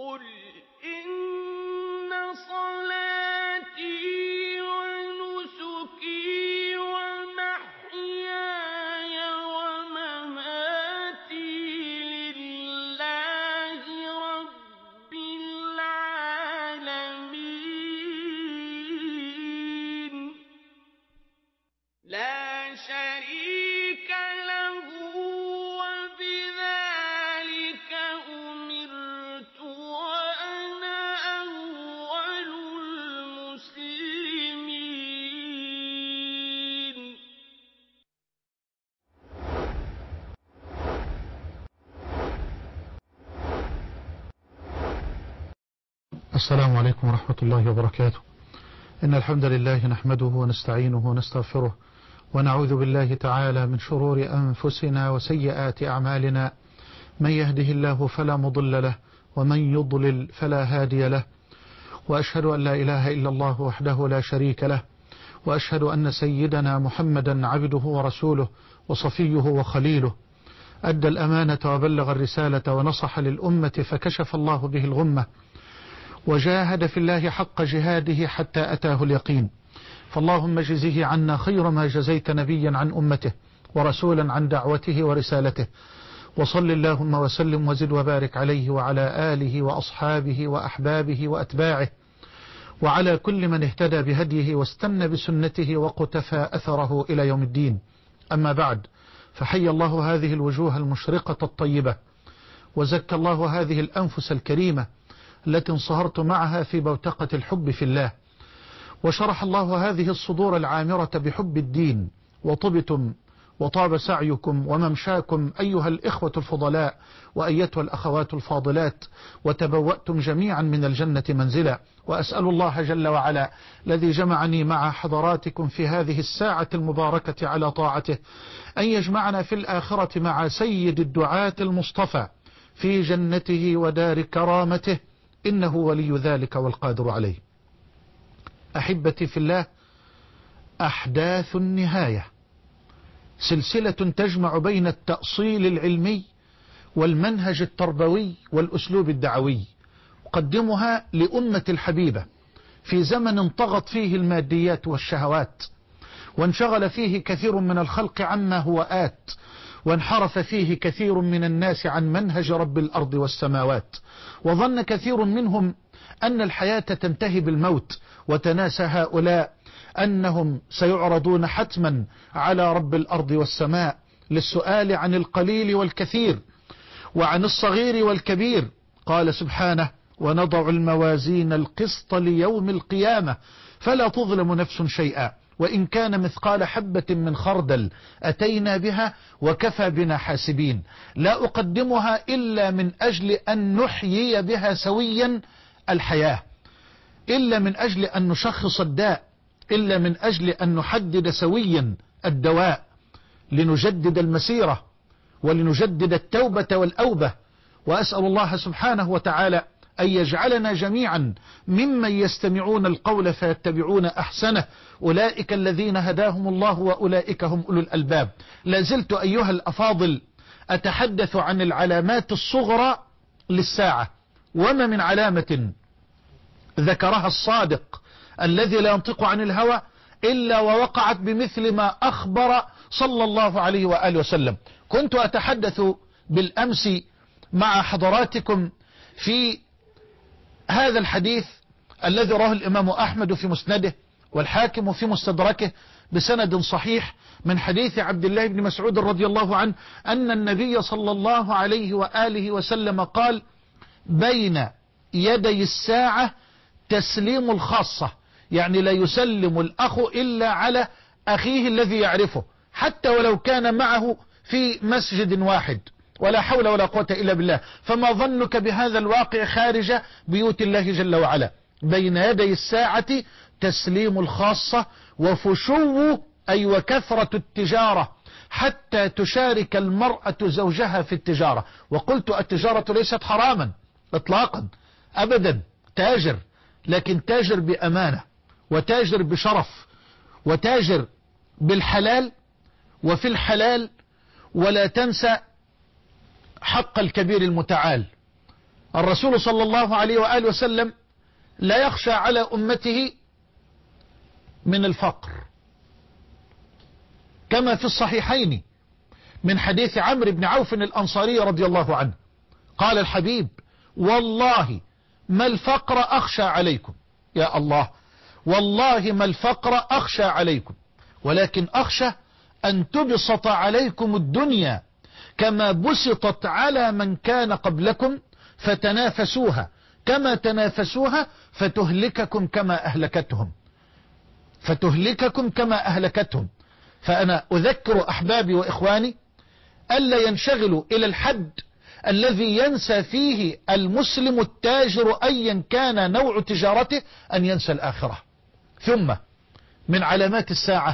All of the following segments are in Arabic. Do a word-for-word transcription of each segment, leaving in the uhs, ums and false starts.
قل إن صلاتي ونسكي ومحياي ومماتي لله رب العالمين لا شريك له وبذلك أمرت وأنا أول المسلمين. السلام عليكم ورحمة الله وبركاته. إن الحمد لله نحمده ونستعينه ونستغفره ونعوذ بالله تعالى من شرور أنفسنا وسيئات أعمالنا، من يهده الله فلا مضل له ومن يضلل فلا هادي له، وأشهد أن لا إله إلا الله وحده لا شريك له، وأشهد أن سيدنا محمدا عبده ورسوله وصفيه وخليله، أدى الأمانة وبلغ الرسالة ونصح للأمة فكشف الله به الغمة، وجاهد في الله حق جهاده حتى أتاه اليقين. فاللهم اجزه عنا خير ما جزيت نبيا عن أمته ورسولا عن دعوته ورسالته، وصل اللهم وسلم وزد وبارك عليه وعلى آله وأصحابه وأحبابه وأتباعه وعلى كل من اهتدى بهديه واستنى بسنته وقتفى أثره إلى يوم الدين. أما بعد، فحي الله هذه الوجوه المشرقة الطيبة، وزكى الله هذه الأنفس الكريمة التي انصهرت معها في بوتقة الحب في الله، وشرح الله هذه الصدور العامرة بحب الدين، وطبتم وطاب سعيكم وممشاكم أيها الإخوة الفضلاء وأيتها الأخوات الفاضلات، وتبوأتم جميعا من الجنة منزلا. وأسأل الله جل وعلا الذي جمعني مع حضراتكم في هذه الساعة المباركة على طاعته أن يجمعنا في الآخرة مع سيد الدعاة المصطفى في جنته ودار كرامته، إنه ولي ذلك والقادر عليه. أحبتي في الله، أحداث النهاية سلسلة تجمع بين التأصيل العلمي والمنهج التربوي والأسلوب الدعوي، أقدمها لأمة الحبيبة في زمن طغت فيه الماديات والشهوات، وانشغل فيه كثير من الخلق عما هو آت، وانحرف فيه كثير من الناس عن منهج رب الأرض والسماوات، وظن كثير منهم أن الحياة تنتهي بالموت، وتناسى هؤلاء أنهم سيعرضون حتما على رب الأرض والسماء للسؤال عن القليل والكثير وعن الصغير والكبير. قال سبحانه: ونضع الموازين القسط ليوم القيامة فلا تظلم نفس شيئا وإن كان مثقال حبة من خردل أتينا بها وكفى بنا حاسبين. لا أقدمها إلا من أجل أن نحيي بها سويا الحياة، إلا من أجل أن نشخص الداء، إلا من أجل أن نحدد سويا الدواء، لنجدد المسيرة ولنجدد التوبة والأوبة. وأسأل الله سبحانه وتعالى أن يجعلنا جميعا ممن يستمعون القول فيتبعون أحسنه، أولئك الذين هداهم الله وأولئك هم أولو الألباب. لازلت أيها الأفاضل أتحدث عن العلامات الصغرى للساعة، وما من علامة ذكرها الصادق الذي لا ينطق عن الهوى إلا ووقعت بمثل ما أخبر صلى الله عليه وآله وسلم. كنت أتحدث بالأمس مع حضراتكم في هذا الحديث الذي رواه الإمام أحمد في مسنده والحاكم في مستدركه بسند صحيح من حديث عبد الله بن مسعود رضي الله عنه أن النبي صلى الله عليه وآله وسلم قال: بين يدي الساعة تسليم الخاصة، يعني لا يسلم الأخ إلا على أخيه الذي يعرفه حتى ولو كان معه في مسجد واحد، ولا حول ولا قوة إلا بالله. فما ظنك بهذا الواقع خارج بيوت الله جل وعلا؟ بين يدي الساعة تسليم الخاصة وفشو أي وكثرة التجارة حتى تشارك المرأة زوجها في التجارة. وقلت التجارة ليست حراما إطلاقا أبدا، تاجر، لكن تاجر بأمانة، وتاجر بشرف، وتاجر بالحلال وفي الحلال، ولا تنسى حق الكبير المتعال. الرسول صلى الله عليه وآله وسلم لا يخشى على أمته من الفقر، كما في الصحيحين من حديث عمرو بن عوف الأنصاري رضي الله عنه قال الحبيب: والله ما الفقر أخشى عليكم، يا الله، والله ما الفقر أخشى عليكم، ولكن أخشى أن تبسط عليكم الدنيا كما بسطت على من كان قبلكم فتنافسوها كما تنافسوها فتهلككم كما أهلكتهم فتهلككم كما أهلكتهم. فأنا أذكر أحبابي وإخواني ألا ينشغلوا إلى الحد الذي ينسى فيه المسلم التاجر أيا كان نوع تجارته أن ينسى الآخرة. ثم من علامات الساعة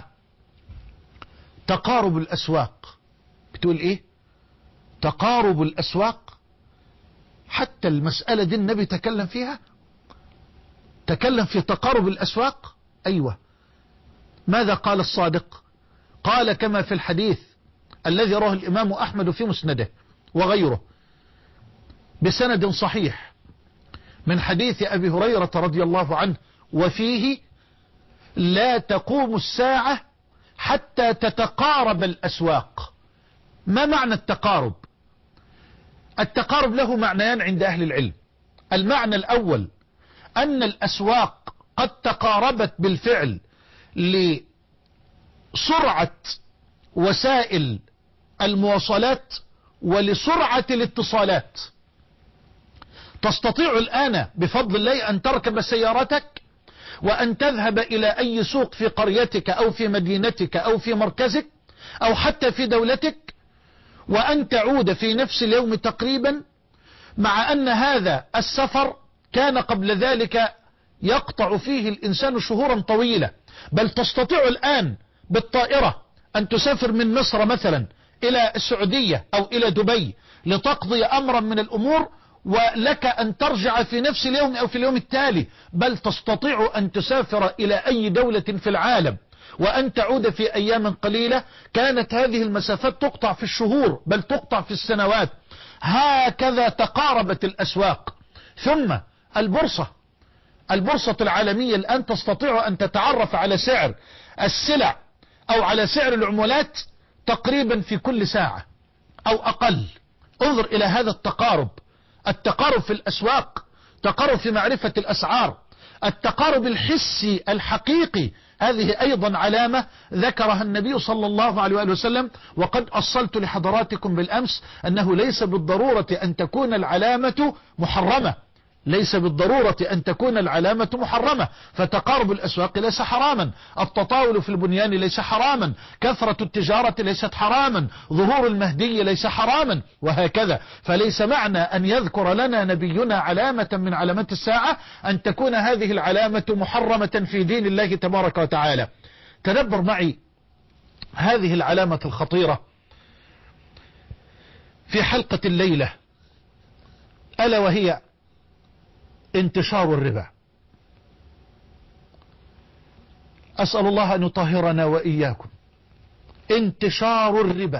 تقارب الأسواق. بتقول إيه؟ تقارب الأسواق. حتى المسألة دي النبي تكلم فيها، تكلم في تقارب الأسواق. أيوة. ماذا قال الصادق؟ قال كما في الحديث الذي رواه الإمام أحمد في مسنده وغيره بسند صحيح من حديث أبي هريرة رضي الله عنه، وفيه: لا تقوم الساعة حتى تتقارب الأسواق. ما معنى التقارب؟ التقارب له معنيان عند أهل العلم. المعنى الأول أن الأسواق قد تقاربت بالفعل لسرعة وسائل المواصلات ولسرعة الاتصالات. تستطيع الآن بفضل الله أن تركب سيارتك وأن تذهب إلى أي سوق في قريتك أو في مدينتك أو في مركزك أو حتى في دولتك وأن تعود في نفس اليوم تقريبا، مع أن هذا السفر كان قبل ذلك يقطع فيه الإنسان شهورا طويلة. بل تستطيع الآن بالطائرة أن تسافر من مصر مثلا إلى السعودية أو إلى دبي لتقضي أمرا من الأمور، ولك أن ترجع في نفس اليوم أو في اليوم التالي. بل تستطيع أن تسافر إلى أي دولة في العالم وأن تعود في أيام قليلة. كانت هذه المسافات تقطع في الشهور بل تقطع في السنوات. هكذا تقاربت الأسواق. ثم البورصة البورصة العالمية الآن تستطيع أن تتعرف على سعر السلع أو على سعر العملات تقريبا في كل ساعة أو أقل. انظر إلى هذا التقارب. التقارب في الأسواق، تقارب في معرفة الأسعار، التقارب الحسي الحقيقي. هذه أيضا علامة ذكرها النبي صلى الله عليه وآله وسلم، وقد أصلت لحضراتكم بالأمس أنه ليس بالضرورة أن تكون العلامة محرمة، ليس بالضرورة أن تكون العلامة محرمة. فتقارب الأسواق ليس حراما، التطاول في البنيان ليس حراما، كثرة التجارة ليست حراما، ظهور المهدي ليس حراما، وهكذا. فليس معنى أن يذكر لنا نبينا علامة من علامات الساعة أن تكون هذه العلامة محرمة في دين الله تبارك وتعالى. تدبر معي هذه العلامة الخطيرة في حلقة الليلة، ألا وهي انتشار الربا. أسأل الله أن يطهرنا وإياكم. انتشار الربا.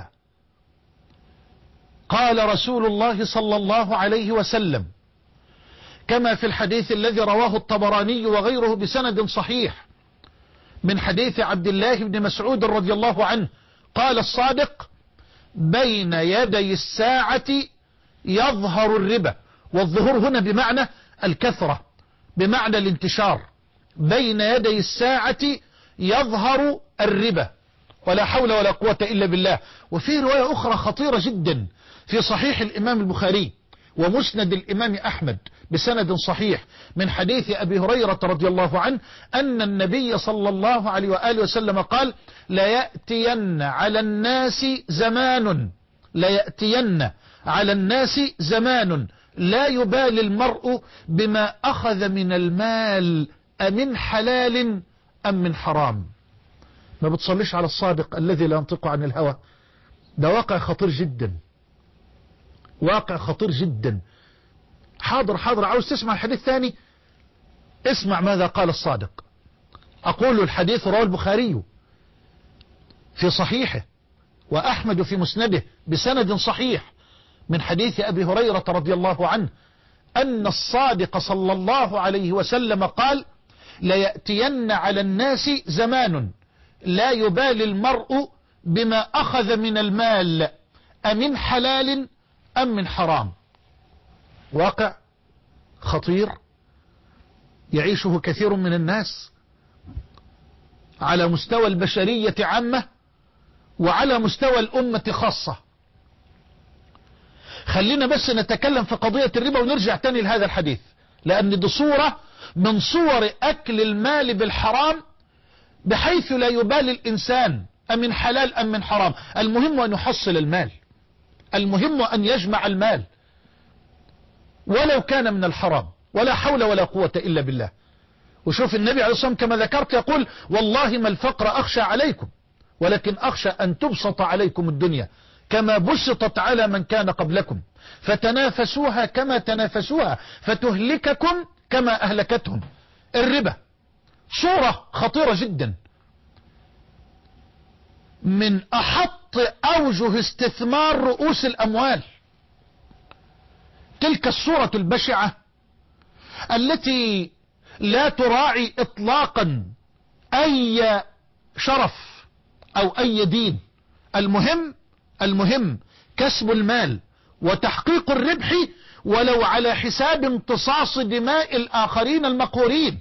قال رسول الله صلى الله عليه وسلم كما في الحديث الذي رواه الطبراني وغيره بسند صحيح من حديث عبد الله بن مسعود رضي الله عنه قال الصادق: بين يدي الساعة يظهر الربا. والظهور هنا بمعنى الكثرة، بمعنى الانتشار. بين يدي الساعة يظهر الربا. ولا حول ولا قوة إلا بالله. وفي رواية أخرى خطيرة جدا في صحيح الإمام البخاري ومسند الإمام أحمد بسند صحيح من حديث أبي هريرة رضي الله عنه أن النبي صلى الله عليه وآله وسلم قال: ليأتين على الناس زمان ليأتين على الناس زمان لا يبالي المرء بما أخذ من المال أمن حلال أم من حرام. ما بتصليش على الصادق الذي لا ينطق عن الهوى. ده واقع خطير جدا، واقع خطير جدا. حاضر حاضر، عاوز تسمع الحديث ثاني؟ اسمع ماذا قال الصادق. أقول الحديث رواه البخاري في صحيحه وأحمد في مسنده بسند صحيح من حديث أبي هريرة رضي الله عنه أن الصادق صلى الله عليه وسلم قال ليأتين على الناس زمان لا يبالي المرء بما أخذ من المال أمن حلال أم من حرام. واقع خطير يعيشه كثير من الناس على مستوى البشرية عامة وعلى مستوى الأمة خاصة. خلينا بس نتكلم في قضية الربا ونرجع تاني لهذا الحديث، لأن دي صورة من صور أكل المال بالحرام بحيث لا يبالي الإنسان أمن حلال أم من حرام. المهم أن يحصل المال، المهم أن يجمع المال ولو كان من الحرام، ولا حول ولا قوة إلا بالله. وشوف النبي عليه الصلاة والسلام كما ذكرت يقول والله ما الفقر أخشى عليكم ولكن أخشى أن تبسط عليكم الدنيا كما بسطت على من كان قبلكم فتنافسوها كما تنافسوها فتهلككم كما أهلكتهم. الربا صورة خطيرة جدا من أحط أوجه استثمار رؤوس الأموال. تلك الصورة البشعة التي لا تراعي إطلاقا أي شرف أو أي دين. المهم المهم كسب المال وتحقيق الربح ولو على حساب امتصاص دماء الآخرين المقهورين.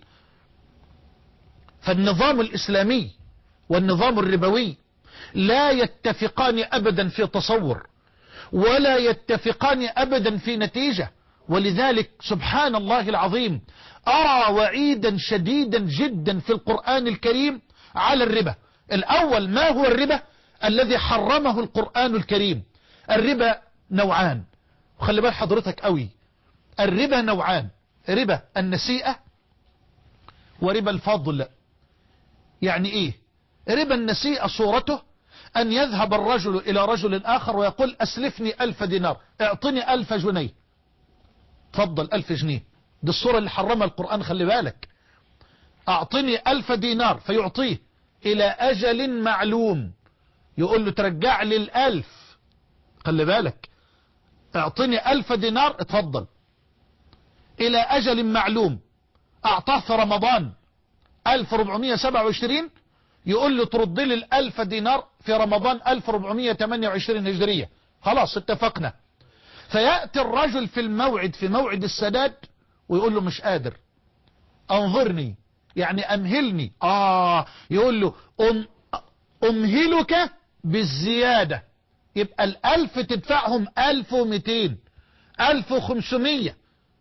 فالنظام الإسلامي والنظام الربوي لا يتفقان أبدا في تصور ولا يتفقان أبدا في نتيجة. ولذلك سبحان الله العظيم أرى وعيدا شديدا جدا في القرآن الكريم على الربا. الأول ما هو الربا الذي حرمه القرآن الكريم؟ الربا نوعان، وخلي بال حضرتك قوي، الربا نوعان، ربا النسيئة وربا الفضل. يعني ايه ربا النسيئة؟ صورته أن يذهب الرجل إلى رجل آخر ويقول أسلفني ألف دينار، اعطني ألف جنيه، تفضل ألف جنيه. دي الصورة اللي حرمها القرآن، خلي بالك. أعطني ألف دينار فيعطيه إلى أجل معلوم، يقول له ترجع لي الألف، خلي بالك، اعطني ألف دينار اتفضل إلى أجل معلوم. أعطاه في رمضان ألف وأربعمائة وسبعة وعشرين، يقول له ترد لي الألف دينار في رمضان ألف وأربعمائة وثمانية وعشرين هجرية. خلاص اتفقنا. فيأتي الرجل في الموعد في موعد السداد ويقول له مش قادر، انظرني، يعني أمهلني. آه يقول له أم أمهلك بالزيادة، يبقى الألف تدفعهم ألف ومئتين، ألف وخمسمية.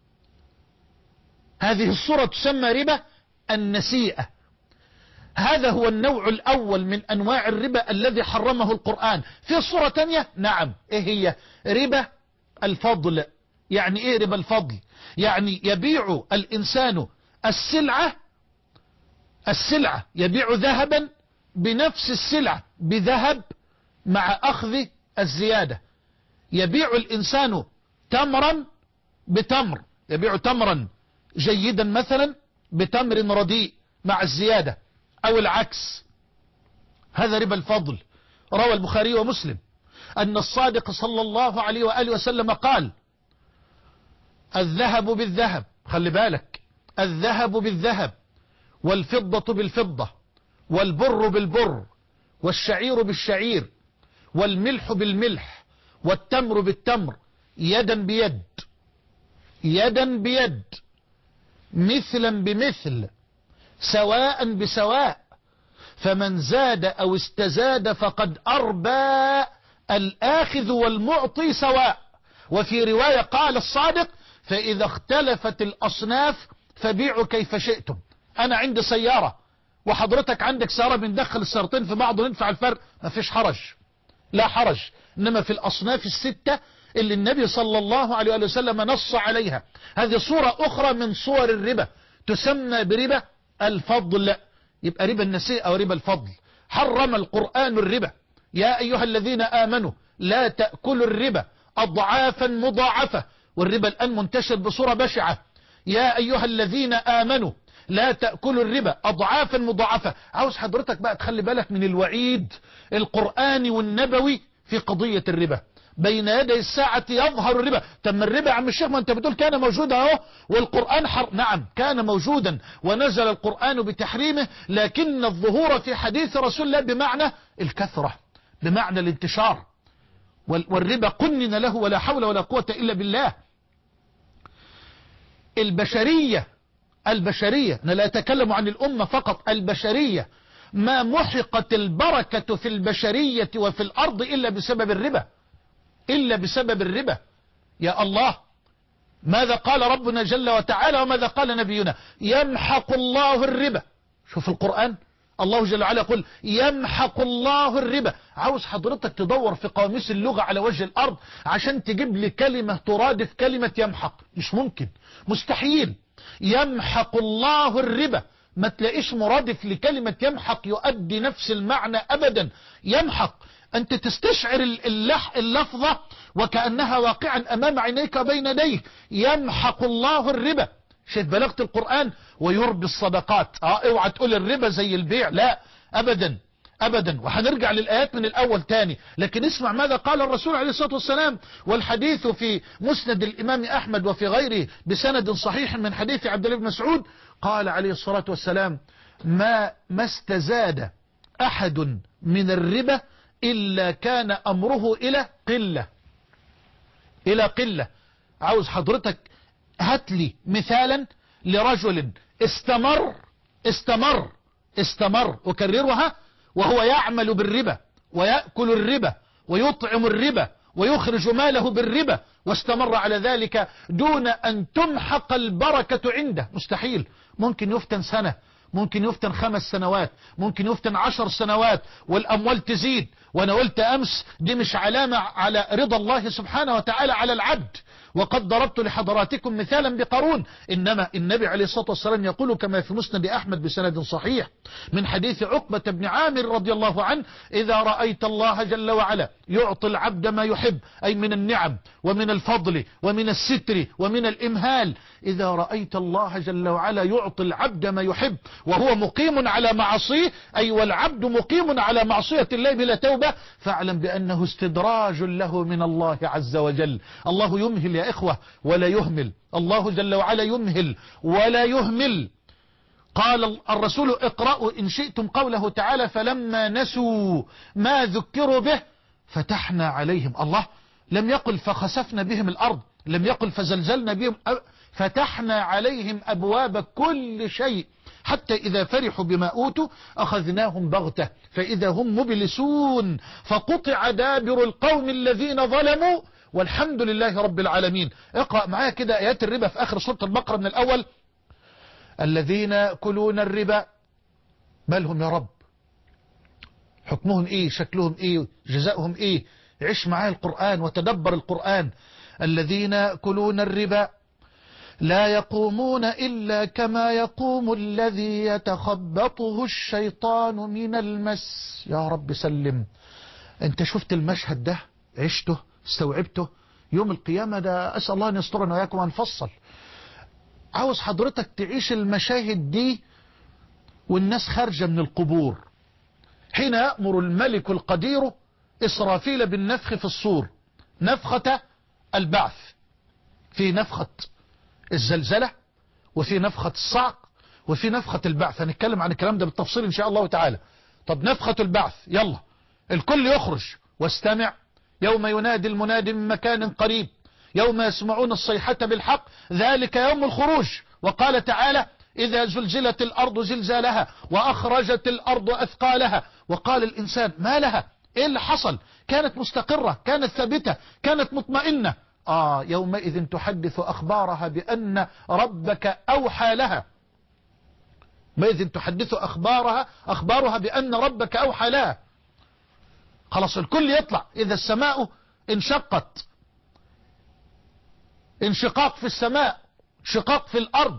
هذه الصورة تسمى ربا النسيئة. هذا هو النوع الأول من أنواع الربا الذي حرمه القرآن. في صورة تانية، نعم، إيه هي؟ ربا الفضل. يعني إيه ربا الفضل؟ يعني يبيع الإنسان السلعة السلعة يبيع ذهبا بنفس السلعة بذهب مع أخذ الزيادة. يبيع الإنسان تمرا بتمر، يبيع تمرا جيدا مثلا بتمر رديء مع الزيادة، أو العكس. هذا ربا الفضل. روى البخاري ومسلم أن الصادق صلى الله عليه وآله وسلم قال الذهب بالذهب، خلي بالك، الذهب بالذهب والفضة بالفضة والبر بالبر والشعير بالشعير والملح بالملح والتمر بالتمر يدا بيد، يدا بيد، مثلا بمثل، سواء بسواء، فمن زاد أو استزاد فقد أربى، الآخذ والمعطي سواء. وفي رواية قال الصادق فإذا اختلفت الأصناف فبيعوا كيف شئتم. أنا عندي سيارة وحضرتك عندك سيارة، بندخل السيارتين في بعض وندفع الفرق، ما فيش حرج، لا حرج. إنما في الأصناف الستة اللي النبي صلى الله عليه وسلم نص عليها، هذه صورة أخرى من صور الربا تسمى بربا الفضل. يبقى ربا النسيئة وربا الفضل. حرم القرآن الربا. يا أيها الذين آمنوا لا تأكلوا الربا أضعافا مضاعفة، والربا الآن منتشر بصورة بشعة. يا أيها الذين آمنوا لا تأكلوا الربا أضعافا مضاعفة. عاوز حضرتك بقى تخلي بالك من الوعيد القرآني والنبوي في قضية الربا. بين يدي الساعة يظهر الربا. تم الربا يا عم الشيخ، ما انت بتقول كان موجودا اهو والقرآن حر. نعم كان موجودا ونزل القرآن بتحريمه، لكن الظهور في حديث رسول الله بمعنى الكثرة، بمعنى الانتشار، والربا قنن له ولا حول ولا قوة إلا بالله. البشرية البشرية أنا لا أتكلم عن الأمة فقط، البشرية ما محقت البركة في البشرية وفي الأرض إلا بسبب الربا، إلا بسبب الربا. يا الله، ماذا قال ربنا جل وتعالى وماذا قال نبينا؟ يمحق الله الربا. شوف القرآن، الله جل وعلا يقول يمحق الله الربا. عاوز حضرتك تدور في قواميس اللغة على وجه الأرض عشان تجيب لي كلمة ترادف كلمة يمحق، مش ممكن، مستحيل. يمحق الله الربا ما تلاقيش مرادف لكلمة يمحق يؤدي نفس المعنى أبدا. يمحق أنت تستشعر اللح اللفظة وكأنها واقعا أمام عينيك وبين يديك. يمحق الله الربا. شايف بلاغة القرآن؟ ويربي الصدقات. اه اوعى تقول الربا زي البيع، لا أبدا أبدا. وهنرجع للآيات من الأول تاني، لكن اسمع ماذا قال الرسول عليه الصلاة والسلام، والحديث في مسند الإمام أحمد وفي غيره بسند صحيح من حديث عبد الله بن مسعود. قال عليه الصلاة والسلام ما ما استزاد أحد من الربا إلا كان أمره إلى قلة، إلى قلة. عاوز حضرتك هات لي مثالا لرجل استمر استمر استمر أكررها وهو يعمل بالربا ويأكل الربا ويطعم الربا ويخرج ماله بالربا واستمر على ذلك دون أن تمحق البركة عنده. مستحيل. ممكن يفتن سنة، ممكن يفتن خمس سنوات، ممكن يفتن عشر سنوات والأموال تزيد. وأنا قلت أمس دي مش علامة على رضا الله سبحانه وتعالى على العبد. وقد ضربت لحضراتكم مثالا بقارون. إنما النبي عليه الصلاة والسلام يقول كما في مسند أحمد بسند صحيح من حديث عقبة بن عامر رضي الله عنه إذا رأيت الله جل وعلا يعطي العبد ما يحب، أي من النعم ومن الفضل ومن الستر ومن الإمهال، إذا رأيت الله جل وعلا يعطي العبد ما يحب وهو مقيم على معصيه، أي والعبد مقيم على معصية الله بلا توبة، فاعلم بأنه استدراج له من الله عز وجل. الله يمهل يا إخوة ولا يهمل، الله جل وعلا يمهل ولا يهمل. قال الرسول اقرأوا إن شئتم قوله تعالى فلما نسوا ما ذكروا به فتحنا عليهم. الله لم يقل فخسفنا بهم الأرض، لم يقل فزلزلنا بهم، فتحنا عليهم أبواب كل شيء حتى إذا فرحوا بما أوتوا أخذناهم بغتة فإذا هم مبلسون فقطع دابر القوم الذين ظلموا والحمد لله رب العالمين. اقرأ معايا كده آيات الربا في آخر سورة البقرة من الأول. الذين يأكلون الربا مالهم يا رب؟ حكمهم ايه؟ شكلهم ايه؟ جزاؤهم ايه؟ عش معايا القرآن وتدبر القرآن. الذين يأكلون الربا لا يقومون إلا كما يقوم الذي يتخبطه الشيطان من المس. يا رب سلم. انت شفت المشهد ده؟ عشته؟ استوعبته؟ يوم القيامة ده أسأل الله أن يسترنا وياكم ونفصل. عاوز حضرتك تعيش المشاهد دي والناس خارجة من القبور حين يأمر الملك القدير إسرافيل بالنفخ في الصور، نفخة البعث، في نفخة الزلزلة وفي نفخة الصعق وفي نفخة البعث. هنتكلم عن الكلام ده بالتفصيل إن شاء الله تعالى. طب نفخة البعث، يلا الكل يخرج واستمع يوم ينادي المنادي من مكان قريب يوم يسمعون الصيحة بالحق ذلك يوم الخروج. وقال تعالى إذا زلزلت الأرض زلزالها وأخرجت الأرض أثقالها وقال الإنسان ما لها؟ إيه اللي حصل؟ كانت مستقرة، كانت ثابتة، كانت مطمئنة. آه يومئذ تحدث أخبارها بأن ربك أوحى لها. يومئذ تحدث أخبارها أخبارها بأن ربك أوحى لها. خلاص الكل يطلع. إذا السماء انشقت، انشقاق في السماء، انشقاق في الأرض.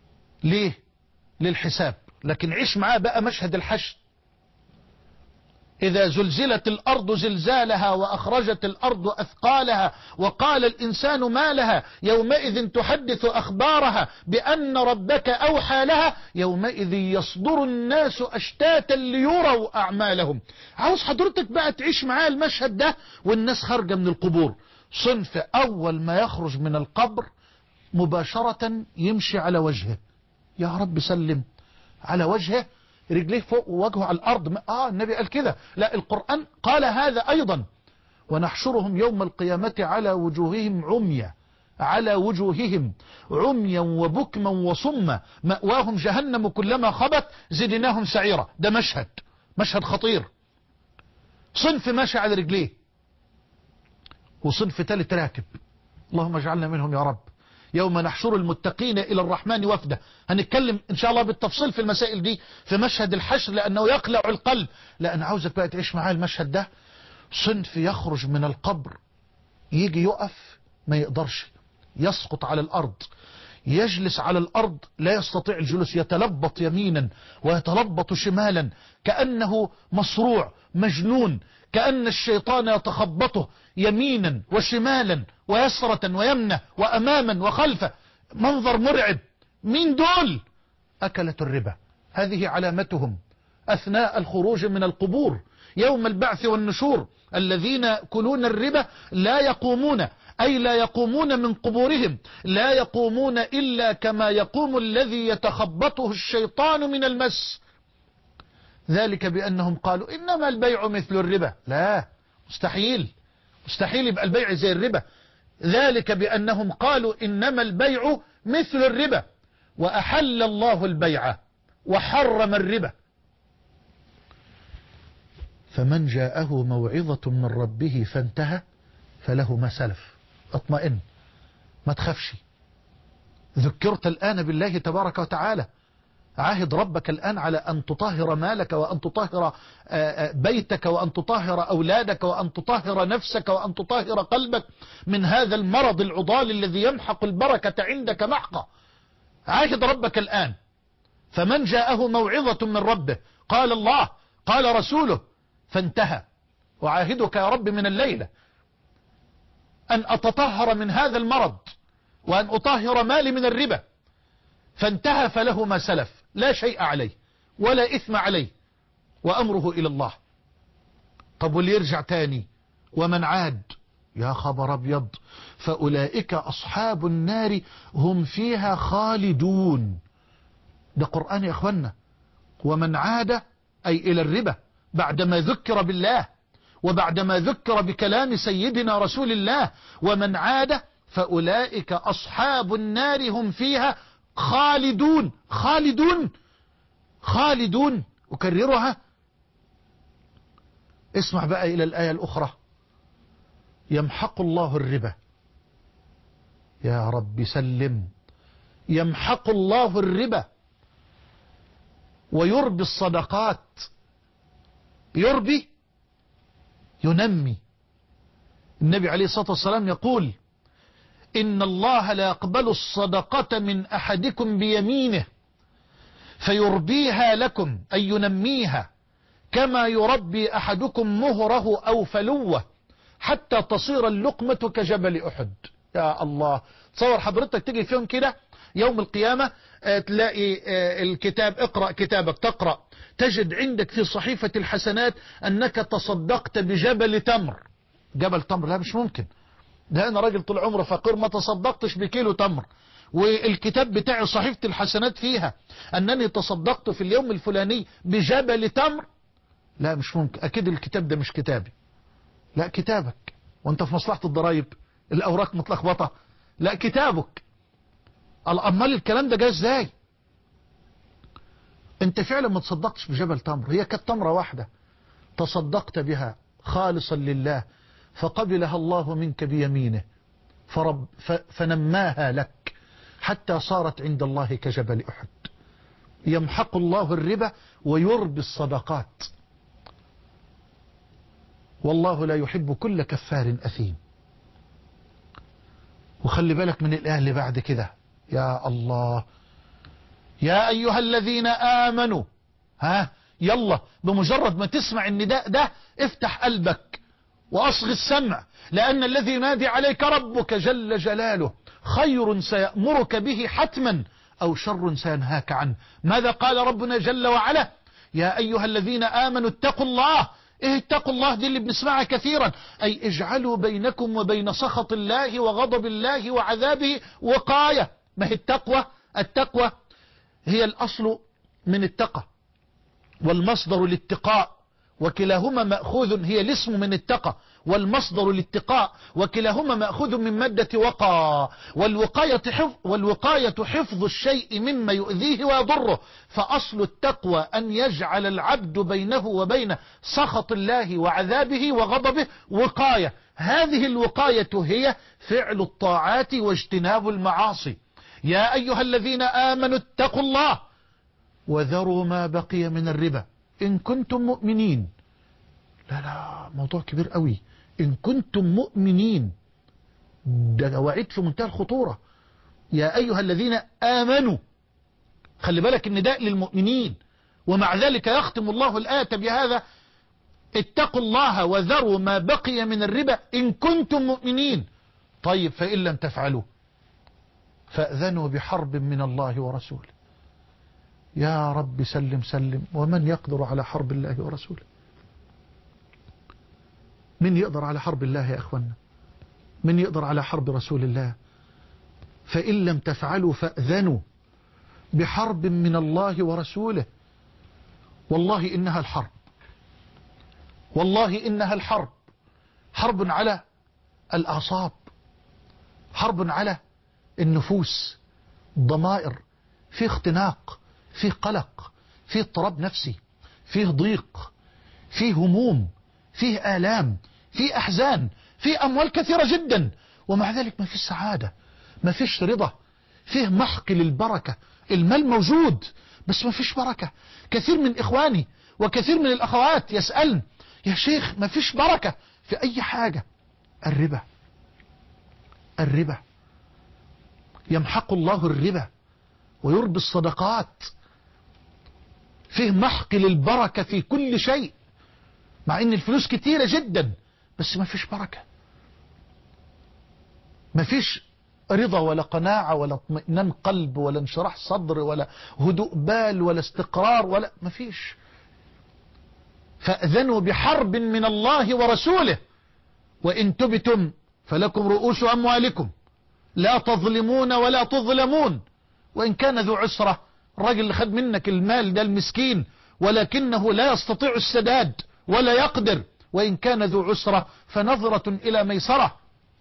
ليه؟ للحساب. لكن عيش معاه بقى مشهد الحشر. إذا زلزلت الأرض زلزالها وأخرجت الأرض أثقالها وقال الإنسان ما لها يومئذ تحدث أخبارها بأن ربك أوحى لها يومئذ يصدر الناس أشتاتا ليروا أعمالهم. عاوز حضرتك بقى تعيش معايا المشهد ده والناس خارجة من القبور. صنف أول ما يخرج من القبر مباشرة يمشي على وجهه، يا رب سلم، على وجهه، رجليه فوق ووجهه على الأرض. آه النبي قال كده، لا القرآن قال هذا أيضا. ونحشرهم يوم القيامة على وجوههم عميا، على وجوههم عميا وبكما وصما مأواهم جهنم كلما خبت زدناهم سعيرا. ده مشهد مشهد خطير. صنف ماشي على رجليه وصنف ثالث راكب. اللهم اجعلنا منهم يا رب. يوم نحشر المتقين إلى الرحمن وفدا. هنتكلم إن شاء الله بالتفصيل في المسائل دي في مشهد الحشر لأنه يقلع القلب. لا أنا عاوزك بقى تعيش معايا المشهد ده. صنف يخرج من القبر يجي يقف ما يقدرش، يسقط على الأرض، يجلس على الأرض لا يستطيع الجلوس، يتلبط يمينا ويتلبط شمالا كأنه مصروع مجنون، كأن الشيطان يتخبطه يمينا وشمالا ويسرة ويمنة وأماما وخلفه. منظر مرعب. مين دول؟ أكلة الربا. هذه علامتهم أثناء الخروج من القبور يوم البعث والنشور. الذين يأكلون الربا لا يقومون، أي لا يقومون من قبورهم، لا يقومون إلا كما يقوم الذي يتخبطه الشيطان من المس. ذلك بأنهم قالوا إنما البيع مثل الربا. لا، مستحيل مستحيل يبقى البيع زي الربا. ذلك بأنهم قالوا إنما البيع مثل الربا وأحل الله البيع وحرم الربا. فمن جاءه موعظة من ربه فانتهى فله ما سلف. اطمئن، ما تخافش، ذكرت الآن بالله تبارك وتعالى. عاهد ربك الآن على أن تطهر مالك وأن تطهر بيتك وأن تطهر أولادك وأن تطهر نفسك وأن تطهر قلبك من هذا المرض العضال الذي يمحق البركة عندك محقا. عاهد ربك الآن. فمن جاءه موعظة من ربه، قال الله قال رسوله، فانتهى. وعاهدك يا رب من الليلة أن أتطهر من هذا المرض وأن أطهر مالي من الربا. فانتهى فله ما سلف، لا شيء عليه ولا إثم عليه وأمره إلى الله. طب واللي يرجع تاني ومن عاد، يا خبر أبيض، فأولئك أصحاب النار هم فيها خالدون. ده قرآن يا أخوانا. ومن عاد أي إلى الربا بعدما ذكر بالله وبعدما ذكر بكلام سيدنا رسول الله، ومن عاد فأولئك أصحاب النار هم فيها خالدون. خالدون خالدون. أكررها، اسمع بقى إلى الآية الأخرى. يمحق الله الربا، يا رب سلم، يمحق الله الربا ويربي الصدقات. يربي ينمي. النبي عليه الصلاة والسلام يقول إن الله لا يقبل الصدقة من أحدكم بيمينه فيربيها لكم، أي ينميها، كما يربي أحدكم مهره أو فلوه حتى تصير اللقمة كجبل أحد. يا الله، تصور حضرتك تيجي فيهم كده يوم القيامة تلاقي الكتاب، اقرأ كتابك تقرأ، تجد عندك في صحيفة الحسنات أنك تصدقت بجبل تمر. جبل تمر؟ لا مش ممكن، ده أنا راجل طول عمره فقير ما تصدقتش بكيلو تمر. والكتاب بتاعي صحيفة الحسنات فيها أنني تصدقت في اليوم الفلاني بجبل تمر. لا مش ممكن، أكيد الكتاب ده مش كتابي. لا كتابك، وانت في مصلحة الضرائب الأوراق متلخبطة. لا كتابك. أمال الكلام ده جاي ازاي؟ انت فعلا ما تصدقتش بجبل تمر، هي كانت تمرة واحدة تصدقت بها خالصا لله فقبلها الله منك بيمينه فرب فنماها لك حتى صارت عند الله كجبل أحد. يمحق الله الربا ويربي الصدقات، والله لا يحب كل كفار أثيم. وخلي بالك من الآية اللي بعد كده، يا الله، يا أيها الذين آمنوا، ها، يلا بمجرد ما تسمع النداء ده افتح قلبك وأصغي السمع، لأن الذي ينادي عليك ربك جل جلاله خير سيأمرك به حتما أو شر سينهاك عنه. ماذا قال ربنا جل وعلا؟ يا أيها الذين آمنوا اتقوا الله. ايه اتقوا الله دي اللي بنسمعها كثيرا؟ أي اجعلوا بينكم وبين سخط الله وغضب الله وعذابه وقاية. ما هي التقوى؟ التقوى هي الأصل من التقى والمصدر الاتقاء، وكلاهما مأخوذ، هي الاسم من التقى والمصدر الاتقاء، وكلاهما مأخوذ من مادة وقى، والوقاية حفظ, والوقاية حفظ الشيء مما يؤذيه ويضره. فأصل التقوى أن يجعل العبد بينه وبين سخط الله وعذابه وغضبه وقاية. هذه الوقاية هي فعل الطاعات واجتناب المعاصي. يا أيها الذين آمنوا اتقوا الله وذروا ما بقي من الربا إن كنتم مؤمنين. لا لا موضوع كبير قوي. إن كنتم مؤمنين ده وعيد في منتهى الخطورة. يا أيها الذين آمنوا، خلي بالك النداء للمؤمنين، ومع ذلك يختم الله الآية بهذا: اتقوا الله وذروا ما بقي من الربا إن كنتم مؤمنين. طيب فإن لم تفعلوا فأذنوا بحرب من الله ورسوله. يا رب سلم سلم، ومن يقدر على حرب الله ورسوله؟ من يقدر على حرب الله يا أخوانا؟ من يقدر على حرب رسول الله؟ فإن لم تفعلوا فأذنوا بحرب من الله ورسوله. والله إنها الحرب، والله إنها الحرب، حرب على الأعصاب، حرب على النفوس، ضمائر، في اختناق، فيه قلق، فيه اضطراب نفسي، فيه ضيق، فيه هموم، فيه آلام، فيه أحزان، فيه أموال كثيرة جدا، ومع ذلك ما فيش سعادة، ما فيش رضا، فيه محق للبركة. المال موجود بس ما فيش بركة. كثير من إخواني وكثير من الأخوات يسألن: يا شيخ ما فيش بركة في أي حاجة. الربا، الربا يمحق الله الربا ويربي الصدقات. فيه محق للبركة في كل شيء، مع ان الفلوس كتيرة جدا بس ما فيش بركة، ما فيش رضا ولا قناعة ولا اطمئنان قلب ولا انشراح صدر ولا هدوء بال ولا استقرار، ولا ما فيش. فأذنوا بحرب من الله ورسوله وإن تبتم فلكم رؤوس أموالكم لا تظلمون ولا تظلمون. وإن كان ذو عسرة، الراجل اللي خد منك المال ده المسكين ولكنه لا يستطيع السداد ولا يقدر، وإن كان ذو عسرة فنظرة إلى ميسرة،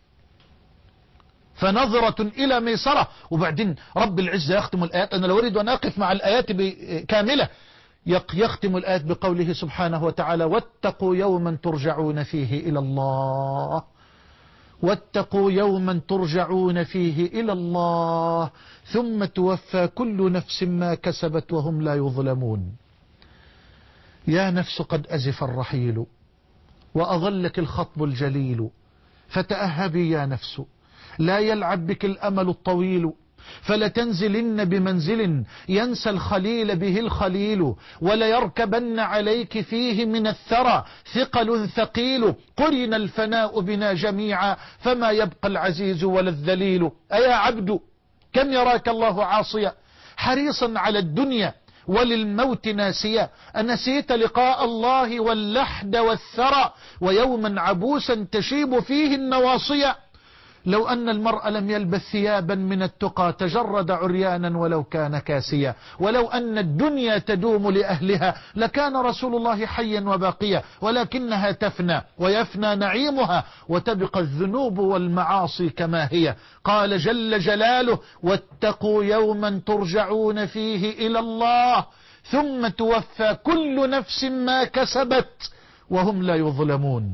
فنظرة إلى ميسرة. وبعدين رب العزة يختم الآيات، أنا لو أريد أن أقف مع الآيات كاملة، يختم الآيات بقوله سبحانه وتعالى: واتقوا يوما ترجعون فيه إلى الله، واتقوا يوما ترجعون فيه إلى الله ثم توفى كل نفس ما كسبت وهم لا يظلمون. يا نفس قد أزف الرحيل وأظلك الخطب الجليل، فتأهبي يا نفس لا يلعب بك الأمل الطويل، فلتنزلن بمنزل ينسى الخليل به الخليل، وليركبن عليك فيه من الثرى ثقل ثقيل، قرن الفناء بنا جميعا فما يبقى العزيز ولا الذليل. أيا عبد كم يراك الله عاصيا حريصا على الدنيا وللموت ناسيا، أنسيت لقاء الله واللحد والثرى ويوما عبوسا تشيب فيه النواصيا. لو أن المرء لم يلبث ثيابا من التقى تجرد عريانا ولو كان كاسيا، ولو أن الدنيا تدوم لأهلها لكان رسول الله حيا وباقيا، ولكنها تفنى ويفنى نعيمها وتبقى الذنوب والمعاصي كما هي. قال جل جلاله: واتقوا يوما ترجعون فيه إلى الله ثم توفى كل نفس ما كسبت وهم لا يظلمون.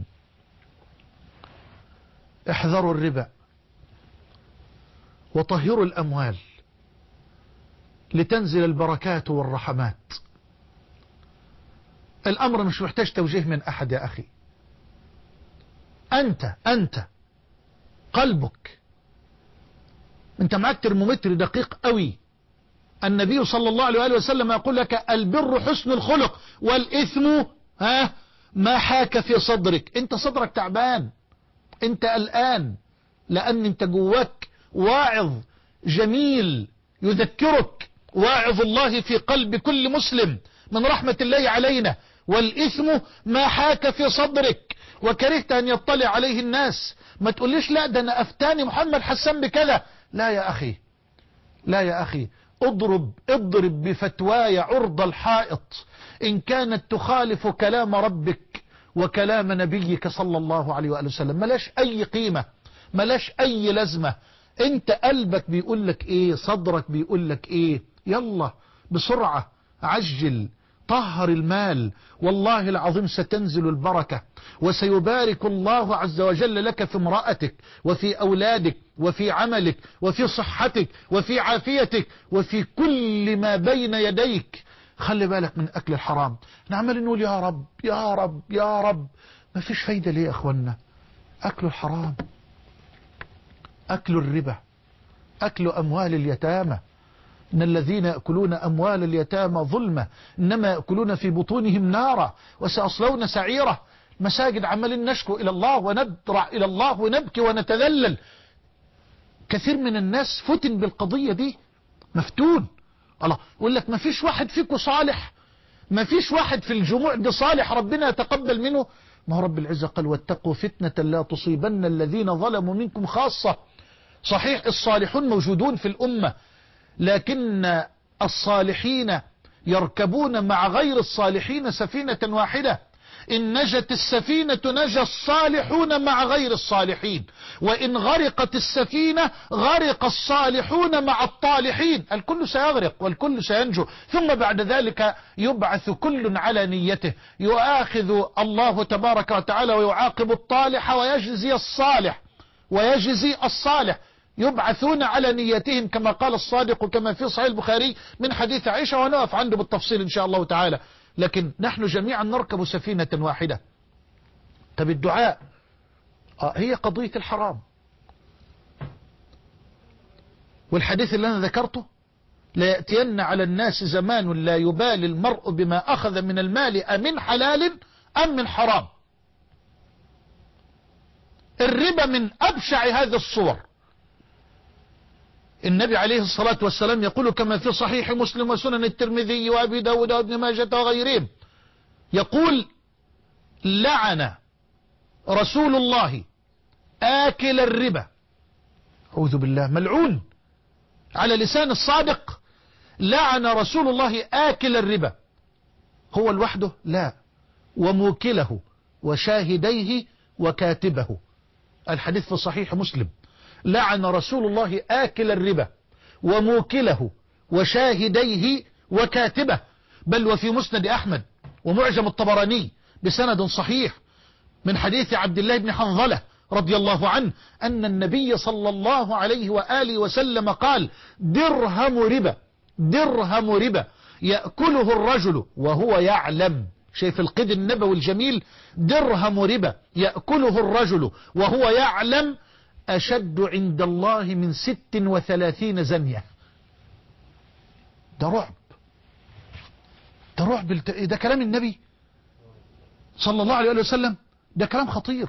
احذروا الربا وطهروا الأموال لتنزل البركات والرحمات. الأمر مش محتاج توجيه من أحد يا أخي، أنت أنت قلبك، أنت معك ترمومتر دقيق قوي النبي صلى الله عليه وآله وسلم يقول لك البر حسن الخلق والإثم ها ما حاك في صدرك. انت صدرك تعبان، انت قلقان، لأن انت جواك واعظ جميل يذكرك، واعظ الله في قلب كل مسلم من رحمة الله علينا. والإثم ما حاك في صدرك وكرهت أن يطلع عليه الناس. ما تقوليش لا ده أنا أفتاني محمد حسن بكذا. لا يا أخي، لا يا أخي، اضرب اضرب بفتواي عرض الحائط إن كانت تخالف كلام ربك وكلام نبيك صلى الله عليه وآله وسلم. ملاش أي قيمة، ملاش أي لازمة. انت قلبك بيقول لك ايه، صدرك بيقول لك ايه. يلا بسرعة عجل، طهر المال، والله العظيم ستنزل البركة، وسيبارك الله عز وجل لك في امرأتك وفي أولادك وفي عملك وفي صحتك وفي عافيتك وفي كل ما بين يديك. خلي بالك من أكل الحرام. نعمل نقول يا رب يا رب يا رب، ما فيش فايدة ليه يا أخوانا؟ أكل الحرام، أكل الربا، أكل أموال اليتامى. إن الذين يأكلون أموال اليتامى ظلمة إنما يأكلون في بطونهم نارا وسيصلون سعيرة. مساجد عمالين نشكو إلى الله وندرع إلى الله ونبكي ونتذلل. كثير من الناس فتن بالقضية دي، مفتون. الله يقول لك ما فيش واحد فيكم صالح، ما فيش واحد في الجموع دي صالح ربنا يتقبل منه. ما هو رب العزة قال واتقوا فتنة لا تصيبن الذين ظلموا منكم خاصة. صحيح الصالحون موجودون في الأمة، لكن الصالحين يركبون مع غير الصالحين سفينة واحدة. إن نجت السفينة نجى الصالحون مع غير الصالحين، وإن غرقت السفينة غرق الصالحون مع الطالحين. الكل سيغرق والكل سينجو، ثم بعد ذلك يبعث كل على نيته. يؤاخذ الله تبارك وتعالى ويعاقب الطالح ويجزي الصالح ويجزي الصالح. يبعثون على نيتهم كما قال الصادق كما في صحيح البخاري من حديث عائشة، ونقف عنده بالتفصيل إن شاء الله تعالى. لكن نحن جميعا نركب سفينة واحدة. طب الدعاء آه هي قضية الحرام. والحديث اللي أنا ذكرته لا يأتين على الناس زمان لا يبالي المرء بما أخذ من المال أمن حلال أم من حرام. الربا من أبشع هذه الصور. النبي عليه الصلاة والسلام يقول كما في صحيح مسلم وسنن الترمذي وأبي داود وابن ماجة وغيرهم، يقول لعن رسول الله آكل الربا. أعوذ بالله، ملعون على لسان الصادق. لعن رسول الله آكل الربا. هو لوحده؟ لا، وموكله وشاهديه وكاتبه. الحديث في صحيح مسلم. لعن رسول الله آكل الربا وموكله وشاهديه وكاتبه. بل وفي مسند أحمد ومعجم الطبراني بسند صحيح من حديث عبد الله بن حنظلة رضي الله عنه أن النبي صلى الله عليه وآله وسلم قال درهم ربا، درهم ربا يأكله الرجل وهو يعلم. شايف القيد النبوي الجميل؟ درهم ربا يأكله الرجل وهو يعلم أشد عند الله من ست وثلاثين زنية. ده رعب، ده رعب. ده كلام النبي صلى الله عليه وسلم، ده كلام خطير.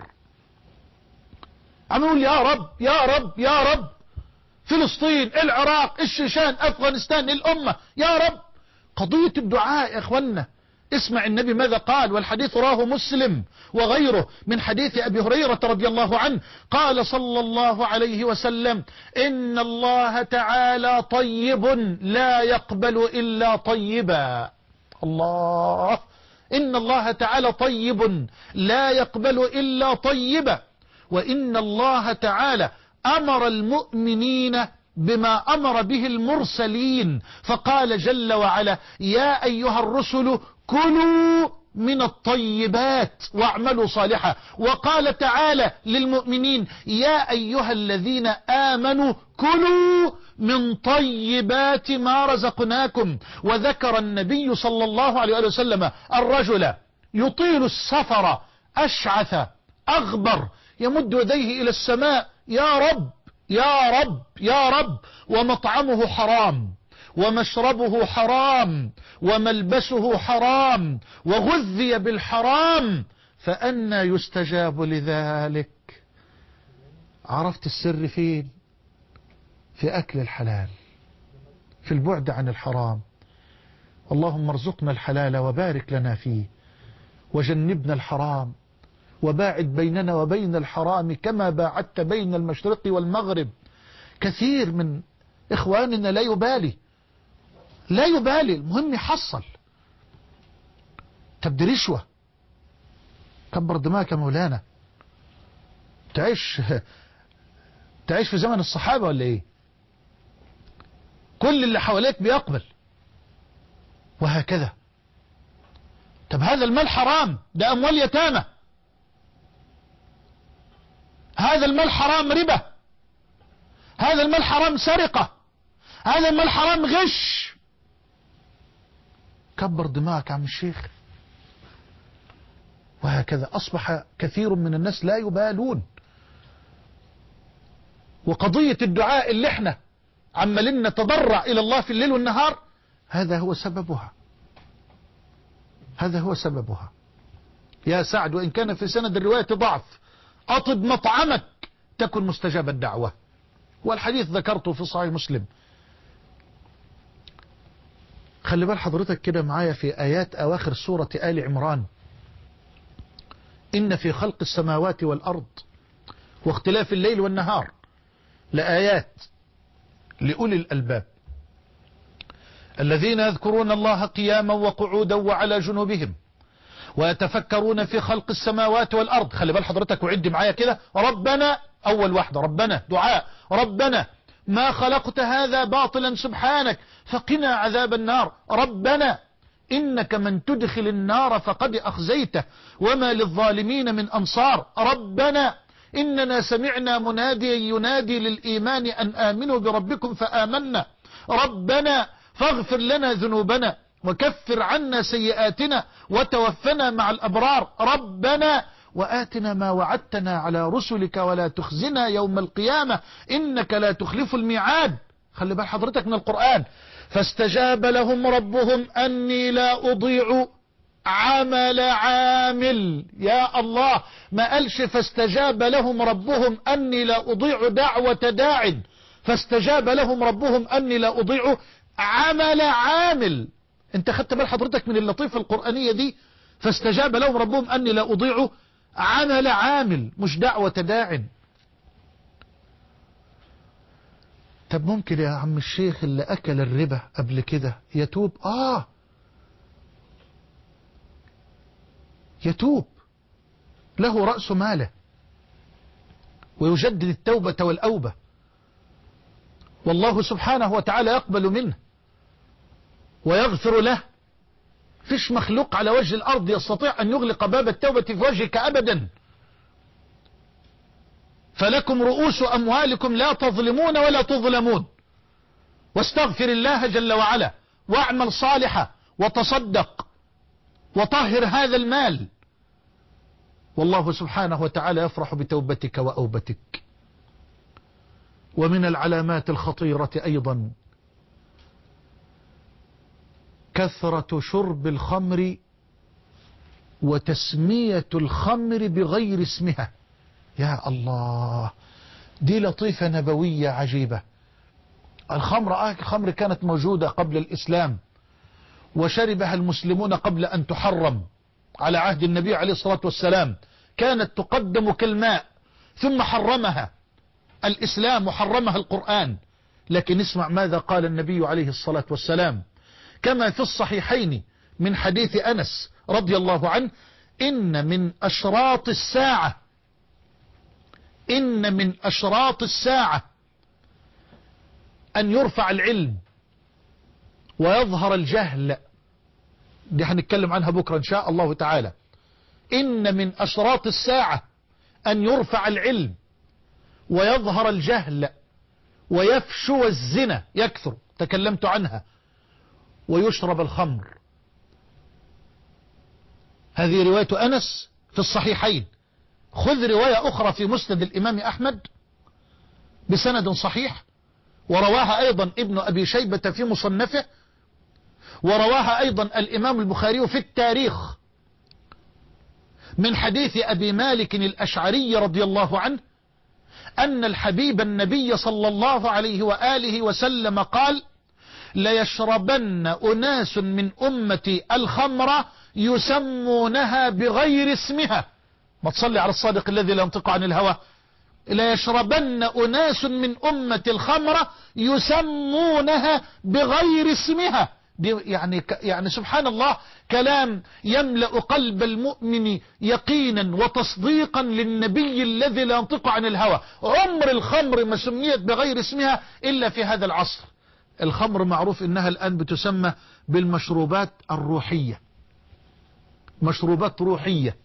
عم يقول يا رب يا رب يا رب، فلسطين، العراق، الشيشان، أفغانستان، الأمة، يا رب. قضية الدعاء يا إخوانا. اسمع النبي ماذا قال، والحديث راه مسلم وغيره من حديث أبي هريرة رضي الله عنه قال صلى الله عليه وسلم إن الله تعالى طيب لا يقبل إلا طيبا. الله، إن الله تعالى طيب لا يقبل إلا طيبا. وإن الله تعالى أمر المؤمنين بما أمر به المرسلين، فقال جل وعلا يا أيها الرسل كلوا من الطيبات واعملوا صالحا. وقال تعالى للمؤمنين يا أيها الذين آمنوا كلوا من طيبات ما رزقناكم. وذكر النبي صلى الله عليه وسلم الرجل يطيل السفر أشعث أغبر يمد يديه إلى السماء يا رب يا رب يا رب، ومطعمه حرام ومشربه حرام وملبسه حرام وغذي بالحرام فأنى يستجاب لذلك. عرفت السر فين؟ في أكل الحلال، في البعد عن الحرام. اللهم ارزقنا الحلال وبارك لنا فيه، وجنبنا الحرام، وباعد بيننا وبين الحرام كما باعدت بين المشرق والمغرب. كثير من إخواننا لا يبالي لا يبالي المهم يحصل. تبدي رشوة، كبر دماغك يا مولانا. تعيش تعيش في زمن الصحابة ولا ايه؟ كل اللي حواليك بيقبل وهكذا. طب هذا المال حرام، ده أموال يتامى. هذا المال حرام ربا، هذا المال حرام سرقة، هذا المال حرام غش. كبر دماغك يا عم الشيخ. وهكذا أصبح كثير من الناس لا يبالون. وقضية الدعاء اللي احنا عمالين نتضرع إلى الله في الليل والنهار، هذا هو سببها، هذا هو سببها. يا سعد وإن كان في سند الرواية ضعف، أطب مطعمك تكن مستجاب الدعوة. والحديث ذكرته في صحيح مسلم. خلي بال حضرتك كده معايا في آيات أواخر سورة آل عمران. إن في خلق السماوات والأرض واختلاف الليل والنهار لآيات لأولي الألباب الذين يذكرون الله قياما وقعودا وعلى جنوبهم ويتفكرون في خلق السماوات والأرض. خلي بال حضرتك وعد معايا كده. ربنا، أول واحدة ربنا دعاء، ربنا ما خلقت هذا باطلا سبحانك فقنا عذاب النار. ربنا إنك من تدخل النار فقد أخزيته وما للظالمين من أنصار. ربنا إننا سمعنا مناديا ينادي للإيمان أن آمنوا بربكم فآمنا. ربنا فاغفر لنا ذنوبنا وكفر عنا سيئاتنا وتوفنا مع الأبرار. ربنا وآتنا ما وعدتنا على رسلك ولا تخزنا يوم القيامة إنك لا تخلف الميعاد. خلي بال حضرتك من القرآن. فاستجاب لهم ربهم أني لا أضيع عمل عامل. يا الله، ما قالش فاستجاب لهم ربهم أني لا أضيع دعوة داع، فاستجاب لهم ربهم أني لا أضيع عمل عامل. انت خدت بال حضرتك من اللطيفة القرآنية دي؟ فاستجاب لهم ربهم أني لا أضيع عمل عامل، مش دعوة داع. طب ممكن يا عم الشيخ اللي أكل الربا قبل كده يتوب؟ آه يتوب، له رأس ماله ويجدد التوبة والأوبة، والله سبحانه وتعالى يقبل منه ويغفر له. فيش مخلوق على وجه الأرض يستطيع أن يغلق باب التوبة في وجهك أبدا. فلكم رؤوس أموالكم لا تظلمون ولا تظلمون. واستغفر الله جل وعلا واعمل صالحا وتصدق وطهر هذا المال، والله سبحانه وتعالى يفرح بتوبتك وأوبتك. ومن العلامات الخطيرة أيضا كثرة شرب الخمر وتسمية الخمر بغير اسمها. يا الله، دي لطيفة نبوية عجيبة. الخمر آه الخمر كانت موجودة قبل الإسلام، وشربها المسلمون قبل أن تحرم على عهد النبي عليه الصلاة والسلام. كانت تقدم كالماء، ثم حرمها الإسلام وحرمها القرآن. لكن اسمع ماذا قال النبي عليه الصلاة والسلام كما في الصحيحين من حديث أنس رضي الله عنه: إن من أشراط الساعة إن من أشراط الساعة أن يرفع العلم ويظهر الجهل. دي هنتكلم عنها بكرة إن شاء الله تعالى. إن من أشراط الساعة أن يرفع العلم ويظهر الجهل ويفشو الزنا، يكثر، تكلمت عنها، ويشرب الخمر. هذه رواية أنس في الصحيحين. خذ رواية أخرى في مسند الإمام أحمد بسند صحيح، ورواها أيضا ابن أبي شيبة في مصنفه، ورواها أيضا الإمام البخاري في التاريخ من حديث أبي مالك الأشعري رضي الله عنه أن الحبيب النبي صلى الله عليه وآله وسلم قال: ليشربن أناس من أمتي الخمر يسمونها بغير اسمها. ما تصلي على الصادق الذي لا ينطق عن الهوى. ليشربن أناس من أمة الخمر يسمونها بغير اسمها. يعني, يعني سبحان الله، كلام يملأ قلب المؤمن يقينا وتصديقا للنبي الذي لا ينطق عن الهوى. عمر الخمر ما سميت بغير اسمها إلا في هذا العصر. الخمر معروف إنها الآن بتسمى بالمشروبات الروحية، مشروبات روحية،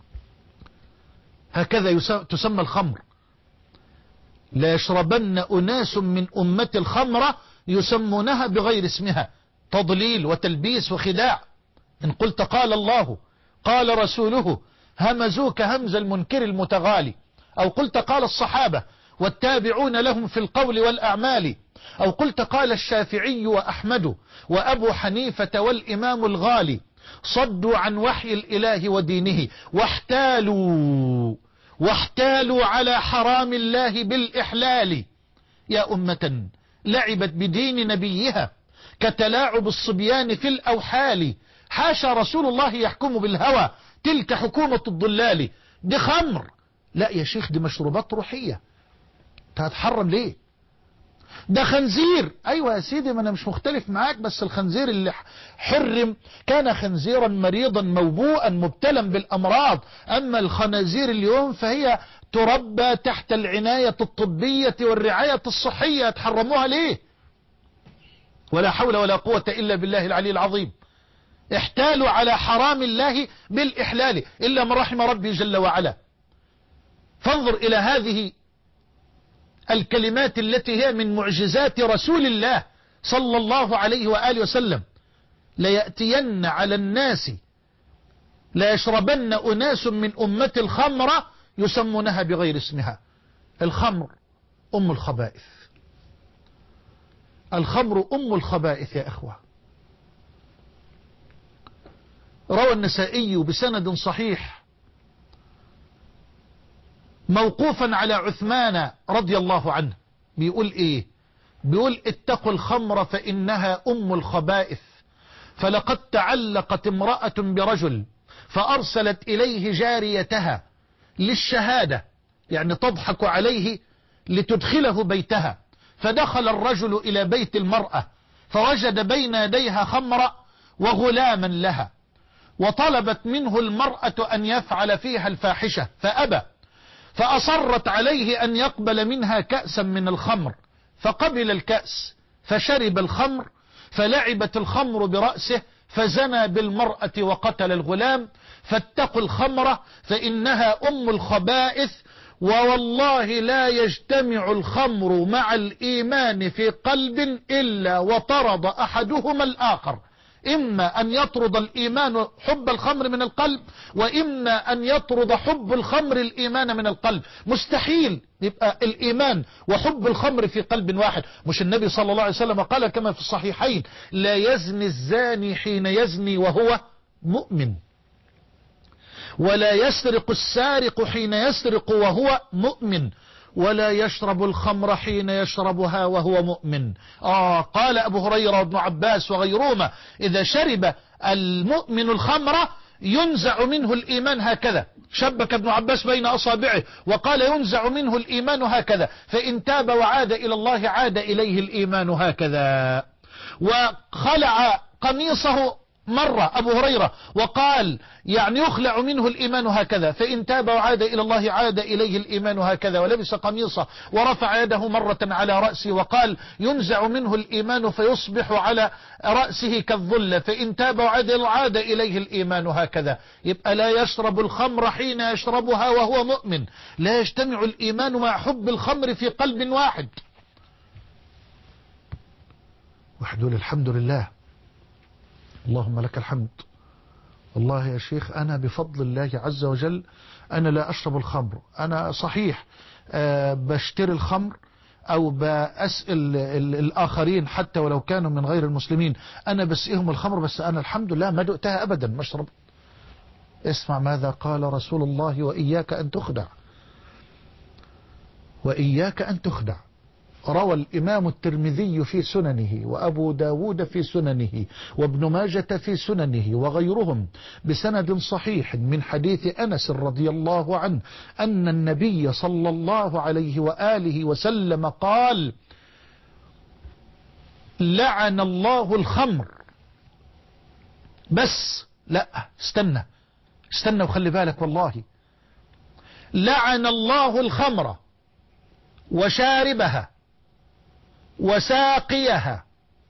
هكذا تسمى الخمر. لا يشربن أناس من أمة الخمر يسمونها بغير اسمها، تضليل وتلبيس وخداع. إن قلت قال الله قال رسوله همزوك همز المنكر المتغالي، أو قلت قال الصحابة والتابعون لهم في القول والأعمال، أو قلت قال الشافعي وأحمد وأبو حنيفة والإمام الغالي، صدوا عن وحي الإله ودينه واحتالوا واحتالوا على حرام الله بالإحلال. يا أمة لعبت بدين نبيها كتلاعب الصبيان في الأوحال. حاشا رسول الله يحكم بالهوى، تلك حكومة الضلال. دي خمر. لا يا شيخ، دي مشروبات روحية، انت هتحرم ليه؟ ده خنزير. ايوه يا سيدي، ما انا مش مختلف معاك، بس الخنزير اللي حرم كان خنزيرا مريضا موبوءا مبتلا بالامراض. اما الخنازير اليوم فهي تربى تحت العناية الطبية والرعاية الصحية، تحرموها ليه؟ ولا حول ولا قوة الا بالله العلي العظيم. احتالوا على حرام الله بالاحلال الا من رحم ربي جل وعلا. فانظر الى هذه الكلمات التي هي من معجزات رسول الله صلى الله عليه وآله وسلم. ليأتين على الناس لا يشربن أناس من أمة الخمر يسمونها بغير اسمها. الخمر أم الخبائث، الخمر أم الخبائث يا إخوة. روى النسائي بسند صحيح موقوفا على عثمان رضي الله عنه، بيقول ايه؟ بيقول: اتقوا الخمر فإنها أم الخبائث، فلقد تعلقت امرأة برجل فأرسلت إليه جاريتها للشهادة، يعني تضحك عليه لتدخله بيتها. فدخل الرجل إلى بيت المرأة فوجد بين يديها خمر وغلاما لها، وطلبت منه المرأة أن يفعل فيها الفاحشة فأبى، فأصرت عليه أن يقبل منها كأسا من الخمر، فقبل الكأس فشرب الخمر، فلعبت الخمر برأسه فزنى بالمرأة وقتل الغلام. فاتقوا الخمر فإنها أم الخبائث، ووالله لا يجتمع الخمر مع الإيمان في قلب إلا وطرد أحدهما الآخر. إما أن يطرد الإيمان حب الخمر من القلب، وإما أن يطرد حب الخمر الإيمان من القلب. مستحيل يبقى الإيمان وحب الخمر في قلب واحد. مش النبي صلى الله عليه وسلم قال كما في الصحيحين: لا يزني الزاني حين يزني وهو مؤمن، ولا يسرق السارق حين يسرق وهو مؤمن، ولا يشرب الخمر حين يشربها وهو مؤمن. آه قال أبو هريرة وابن عباس وغيرهما: إذا شرب المؤمن الخمر ينزع منه الإيمان هكذا. شبك ابن عباس بين أصابعه وقال: ينزع منه الإيمان هكذا، فإن تاب وعاد إلى الله عاد إليه الإيمان هكذا. وخلع قميصه مرة أبو هريرة وقال: يعني يخلع منه الإيمان هكذا، فإن تاب وعاد إلى الله عاد إليه الإيمان هكذا. ولبس قميصه ورفع يده مرة على رأسه وقال: ينزع منه الإيمان فيصبح على رأسه كالظل، فإن تاب وعاد عاد إليه الإيمان هكذا. يبقى لا يشرب الخمر حين يشربها وهو مؤمن، لا يجتمع الإيمان مع حب الخمر في قلب واحد. وحدول الحمد لله، اللهم لك الحمد. والله يا شيخ أنا بفضل الله عز وجل أنا لا أشرب الخمر. أنا صحيح أه بشتري الخمر أو بأسئل الآخرين حتى ولو كانوا من غير المسلمين، أنا بسئهم الخمر بس أنا الحمد لله ما دقتها أبدا مشرب. اسمع ماذا قال رسول الله: وإياك أن تخدع، وإياك أن تخدع. روى الإمام الترمذي في سننه، وأبو داود في سننه، وابن ماجة في سننه، وغيرهم بسند صحيح من حديث أنس رضي الله عنه أن النبي صلى الله عليه وآله وسلم قال: لعن الله الخمر. بس لا، استنى استنى وخلي بالك والله. لعن الله الخمر وشاربها وساقيها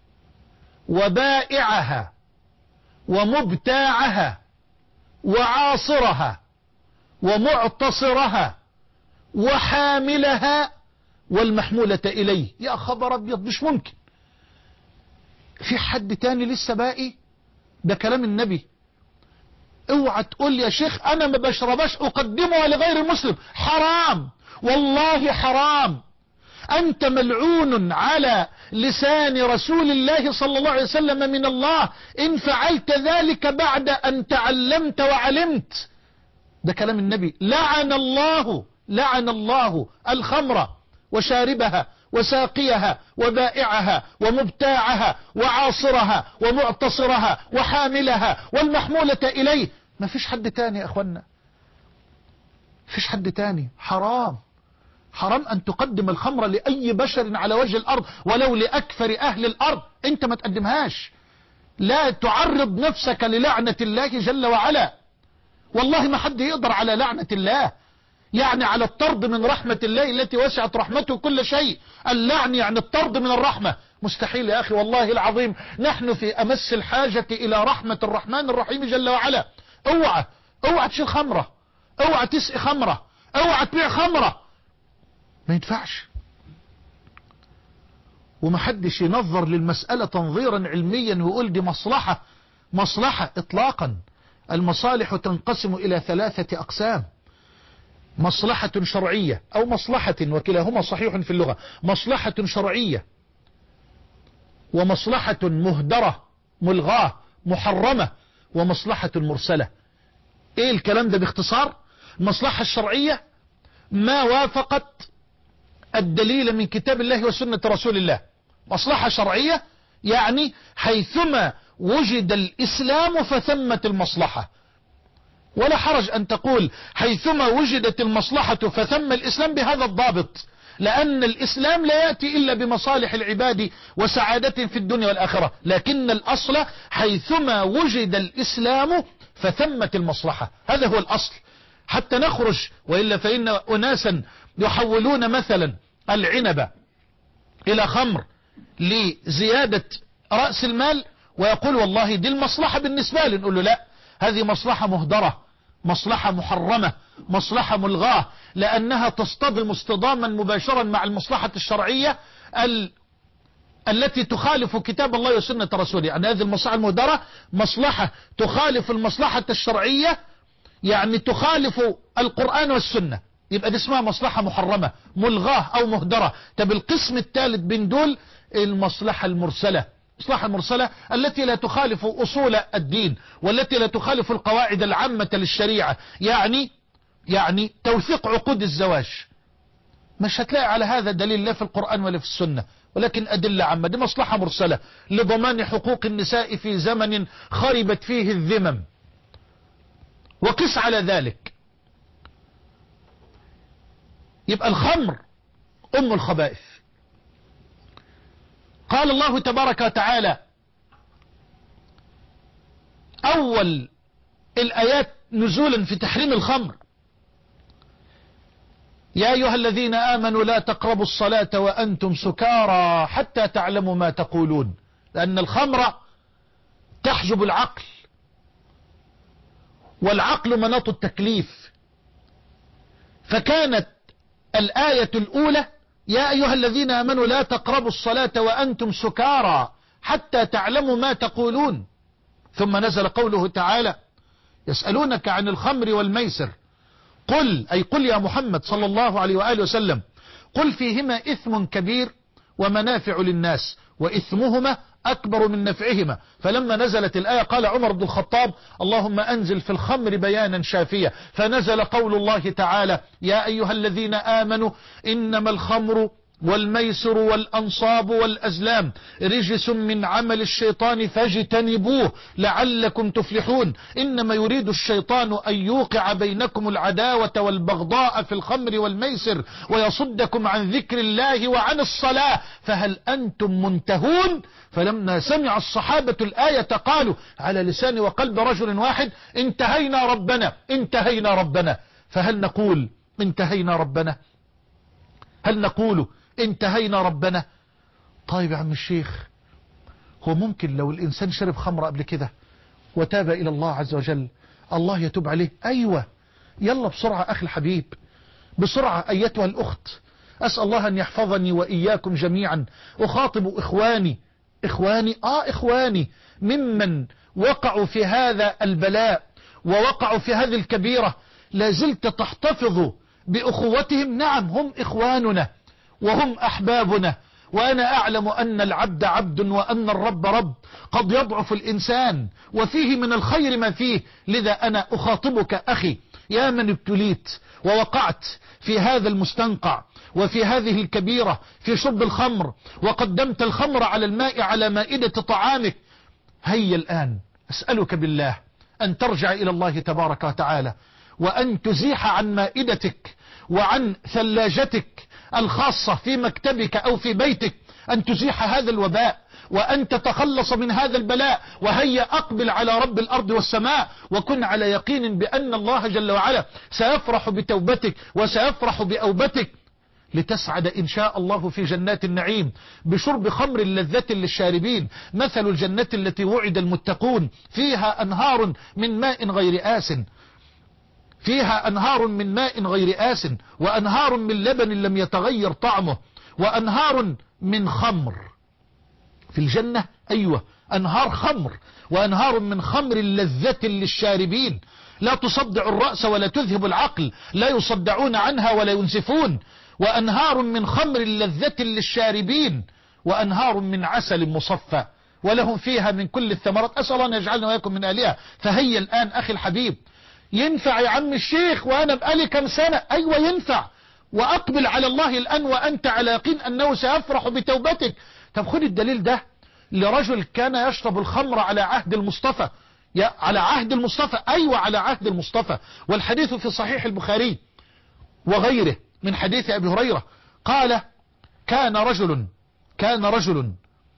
وبائعها ومبتاعها وعاصرها ومعتصرها وحاملها والمحمولة إليه. يا خبر أبيض، مش ممكن في حد تاني لسه باقي؟ ده كلام النبي. اوعى تقول يا شيخ انا ما بشربش اقدمها لغير المسلم. حرام والله حرام. أنت ملعون على لسان رسول الله صلى الله عليه وسلم من الله إن فعلت ذلك بعد أن تعلمت وعلمت. ده كلام النبي. لعن الله لعن الله الخمر وشاربها وساقيها وبائعها ومبتاعها وعاصرها ومعتصرها وحاملها والمحمولة إليه. ما فيش حد تاني يا أخوانا، فيش حد تاني. حرام حرام أن تقدم الخمر لأي بشر على وجه الأرض ولو لأكثر أهل الأرض. أنت ما تقدمهاش. لا تعرض نفسك للعنة الله جل وعلا. والله ما حد يقدر على لعنة الله، يعني على الطرد من رحمة الله التي وسعت رحمته كل شيء. اللعن يعني الطرد من الرحمة. مستحيل يا أخي والله العظيم. نحن في أمس الحاجة إلى رحمة الرحمن الرحيم جل وعلا. اوعى اوعى تشيل خمرة، اوعى تسقي خمرة، اوعى تبيع خمرة. ما ينفعش. ومحدش ينظر للمسألة تنظيرا علميا ويقول دي مصلحة مصلحة اطلاقا. المصالح تنقسم إلى ثلاثة أقسام: مصلحة شرعية أو مصلحة، وكلاهما صحيح في اللغة. مصلحة شرعية ومصلحة مهدرة ملغاة محرمة ومصلحة مرسلة. ايه الكلام ده باختصار؟ المصلحة الشرعية ما وافقت الدليل من كتاب الله وسنة رسول الله. مصلحة شرعية يعني حيثما وجد الإسلام فثمت المصلحة. ولا حرج أن تقول حيثما وجدت المصلحة فثم الإسلام بهذا الضابط، لأن الإسلام لا يأتي إلا بمصالح العباد وسعادة في الدنيا والآخرة. لكن الأصل حيثما وجد الإسلام فثمت المصلحة. هذا هو الأصل حتى نخرج. وإلا فإن أناسا يحولون مثلا العنب إلى خمر لزيادة رأس المال ويقول والله دي المصلحة بالنسبة لي. نقول له لا، هذه مصلحة مهدرة، مصلحة محرمة، مصلحة ملغاة، لأنها تصطدم اصطداما مباشرا مع المصلحة الشرعية ال... التي تخالف كتاب الله وسنة رسوله. يعني هذه المصلحة المهدرة مصلحة تخالف المصلحة الشرعية، يعني تخالف القرآن والسنة، يبقى دي اسمها مصلحة محرمة ملغاة أو مهدرة. طب القسم الثالث بين دول المصلحة المرسلة. المصلحة المرسلة التي لا تخالف أصول الدين والتي لا تخالف القواعد العامة للشريعة، يعني يعني توثيق عقود الزواج. مش هتلاقي على هذا دليل لا في القرآن ولا في السنة، ولكن أدلة عامة. دي مصلحة مرسلة لضمان حقوق النساء في زمن خربت فيه الذمم. وقس على ذلك. يبقى الخمر أم الخبائث. قال الله تبارك وتعالى أول الآيات نزولا في تحريم الخمر: يا أيها الذين آمنوا لا تقربوا الصلاة وأنتم سكارى حتى تعلموا ما تقولون. لأن الخمر تحجب العقل، والعقل مناط التكليف. فكانت الآية الأولى يا أيها الذين آمنوا لا تقربوا الصلاة وأنتم سكارى حتى تعلموا ما تقولون. ثم نزل قوله تعالى يسألونك عن الخمر والميسر قل، أي قل يا محمد صلى الله عليه وآله وسلم، قل فيهما إثم كبير ومنافع للناس وإثمهما أكبر من نفعهما. فلما نزلت الآية قال عمر بن الخطاب اللهم أنزل في الخمر بيانا شافيا، فنزل قول الله تعالى يا أيها الذين آمنوا إنما الخمر والميسر والأنصاب والأزلام رجس من عمل الشيطان فاجتنبوه لعلكم تفلحون. إنما يريد الشيطان أن يوقع بينكم العداوة والبغضاء في الخمر والميسر ويصدكم عن ذكر الله وعن الصلاة فهل أنتم منتهون. فلما سمع الصحابة الآية قالوا على لسان وقلب رجل واحد انتهينا ربنا انتهينا ربنا. فهل نقول انتهينا ربنا؟ هل نقول انتهينا ربنا؟ طيب يا عم الشيخ، هو ممكن لو الإنسان شرب خمر قبل كده وتاب إلى الله عز وجل الله يتوب عليه؟ أيوة، يلا بسرعة أخي الحبيب، بسرعة أيتها الأخت. أسأل الله أن يحفظني وإياكم جميعا. أخاطب إخواني إخواني آه إخواني ممن وقعوا في هذا البلاء ووقعوا في هذه الكبيرة، لازلت تحتفظ بأخوتهم. نعم هم إخواننا وهم أحبابنا، وأنا أعلم أن العبد عبد وأن الرب رب، قد يضعف الإنسان وفيه من الخير ما فيه. لذا أنا أخاطبك أخي يا من ابتليت ووقعت في هذا المستنقع وفي هذه الكبيرة في شرب الخمر وقدمت الخمر على الماء على مائدة طعامك. هيا الآن أسألك بالله أن ترجع إلى الله تبارك وتعالى وأن تزيح عن مائدتك وعن ثلاجتك الخاصة في مكتبك أو في بيتك، أن تزيح هذا الوباء وأن تتخلص من هذا البلاء. وهيا أقبل على رب الأرض والسماء وكن على يقين بأن الله جل وعلا سيفرح بتوبتك وسيفرح بأوبتك لتسعد إن شاء الله في جنات النعيم بشرب خمر لذة للشاربين. مثل الجنة التي وعد المتقون فيها أنهار من ماء غير آس فيها أنهار من ماء غير آس وأنهار من لبن لم يتغير طعمه وأنهار من خمر. في الجنة أيوة أنهار خمر وأنهار من خمر لذة للشاربين لا تصدع الرأس ولا تذهب العقل، لا يصدعون عنها ولا ينزفون. وأنهار من خمر لذة للشاربين وأنهار من عسل مصفى ولهم فيها من كل الثمرات. أسأل الله أن يجعلنا وإياكم من أهلها. فهيا الآن أخي الحبيب، ينفع يا عم الشيخ وأنا بقالي كم سنة؟ أيوة ينفع، وأقبل على الله الآن وأنت على يقين أنه سيفرح بتوبتك. طب خد الدليل ده لرجل كان يشرب الخمر على عهد المصطفى. يا على عهد المصطفى، أيوة على عهد المصطفى. والحديث في صحيح البخاري وغيره من حديث أبي هريرة قال كان رجل كان رجل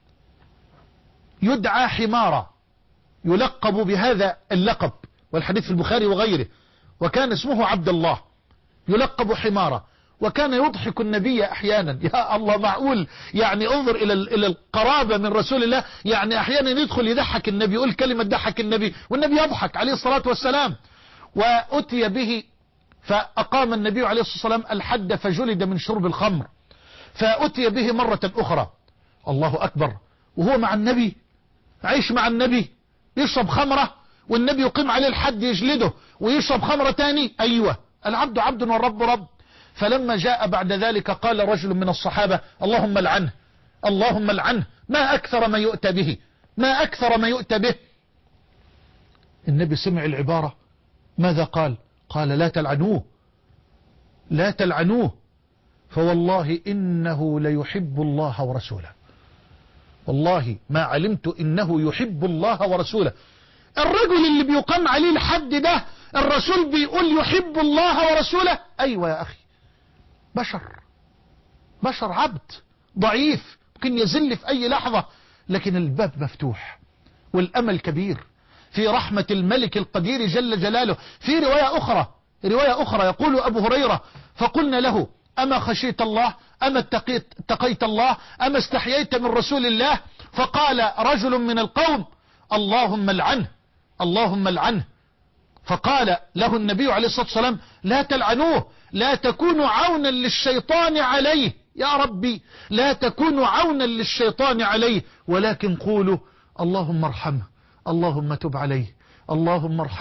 يدعى حمارا، يلقب بهذا اللقب، والحديث في البخاري وغيره، وكان اسمه عبد الله يلقب حمارا، وكان يضحك النبي أحيانا. يا الله، معقول يعني انظر إلى إلى القرابة من رسول الله، يعني أحيانا يدخل يضحك النبي، يقول كلمة ضحك النبي والنبي يضحك عليه الصلاة والسلام. وأتي به فأقام النبي عليه الصلاة والسلام الحد فجلد من شرب الخمر. فأتي به مرة أخرى، الله أكبر، وهو مع النبي، عيش مع النبي، يشرب خمرة والنبي يقيم عليه الحد يجلده ويشرب خمرة تاني. أيوة، العبد عبد والرب رب. فلما جاء بعد ذلك قال رجل من الصحابة اللهم لعنه اللهم لعنه، ما أكثر ما يؤتى به ما أكثر ما يؤتى به. النبي سمع العبارة، ماذا قال؟ قال لا تلعنوه لا تلعنوه فوالله إنه ليحب الله ورسوله، والله ما علمت إنه يحب الله ورسوله. الرجل اللي بيقام عليه الحد ده الرسول بيقول يحب الله ورسوله؟ أيوة يا أخي، بشر بشر عبد ضعيف ممكن يزل في أي لحظة، لكن الباب مفتوح والأمل كبير في رحمة الملك القدير جل جلاله. في رواية أخرى رواية أخرى يقول أبو هريرة فقلنا له أما خشيت الله أما اتقيت, اتقيت الله أما استحييت من رسول الله؟ فقال رجل من القوم اللهم لعنه اللهم لعنه. فقال له النبي عليه الصلاة والسلام لا تلعنوه، لا تكونوا عونا للشيطان عليه، يا ربي لا تكونوا عونا للشيطان عليه، ولكن قولوا اللهم ارحمه اللهم تب عليه اللهم ارحمه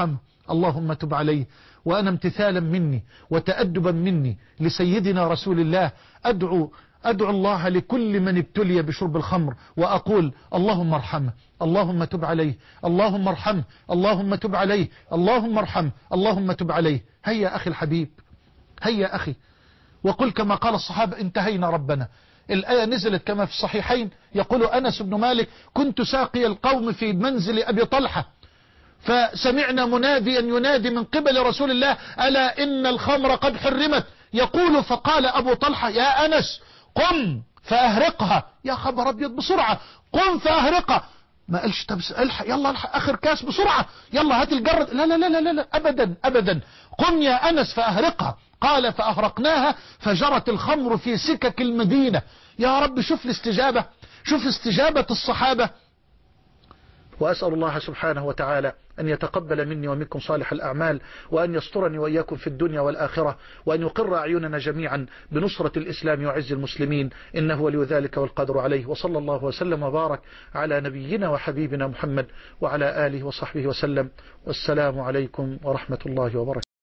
اللهم تب عليه. وأنا امتثالا مني وتأدبا مني لسيدنا رسول الله أدعو أدعو الله لكل من ابتلي بشرب الخمر وأقول اللهم ارحمه، اللهم تب عليه، اللهم ارحمه، اللهم تب عليه، اللهم ارحمه، اللهم تب عليه. هيا أخي الحبيب، هيا أخي، وقل كما قال الصحابة انتهينا ربنا. الآية نزلت كما في الصحيحين، يقول أنس بن مالك كنت ساقي القوم في منزل أبي طلحة فسمعنا مناديا ينادي من قبل رسول الله ألا إن الخمر قد حرمت. يقول فقال أبو طلحة يا أنس قم فأهرقها. يا خبر أبيض، بسرعة قم فأهرقها. ما قالش طب الحق يلا الحق آخر كاس بسرعة، يلا هات الجرد، لا لا لا لا لا أبدا أبدا، قم يا أنس فأهرقها. قال فأهرقناها فجرت الخمر في سكك المدينة. يا رب شوف الاستجابة، شوف استجابة الصحابة. وأسأل الله سبحانه وتعالى أن يتقبل مني ومنكم صالح الأعمال، وأن يسترني وإياكم في الدنيا والآخرة، وأن يقر أعيننا جميعا بنصرة الإسلام وعز المسلمين، إنه ولي ذلك والقدر عليه. وصلى الله وسلم وبارك على نبينا وحبيبنا محمد وعلى آله وصحبه وسلم. والسلام عليكم ورحمة الله وبركاته.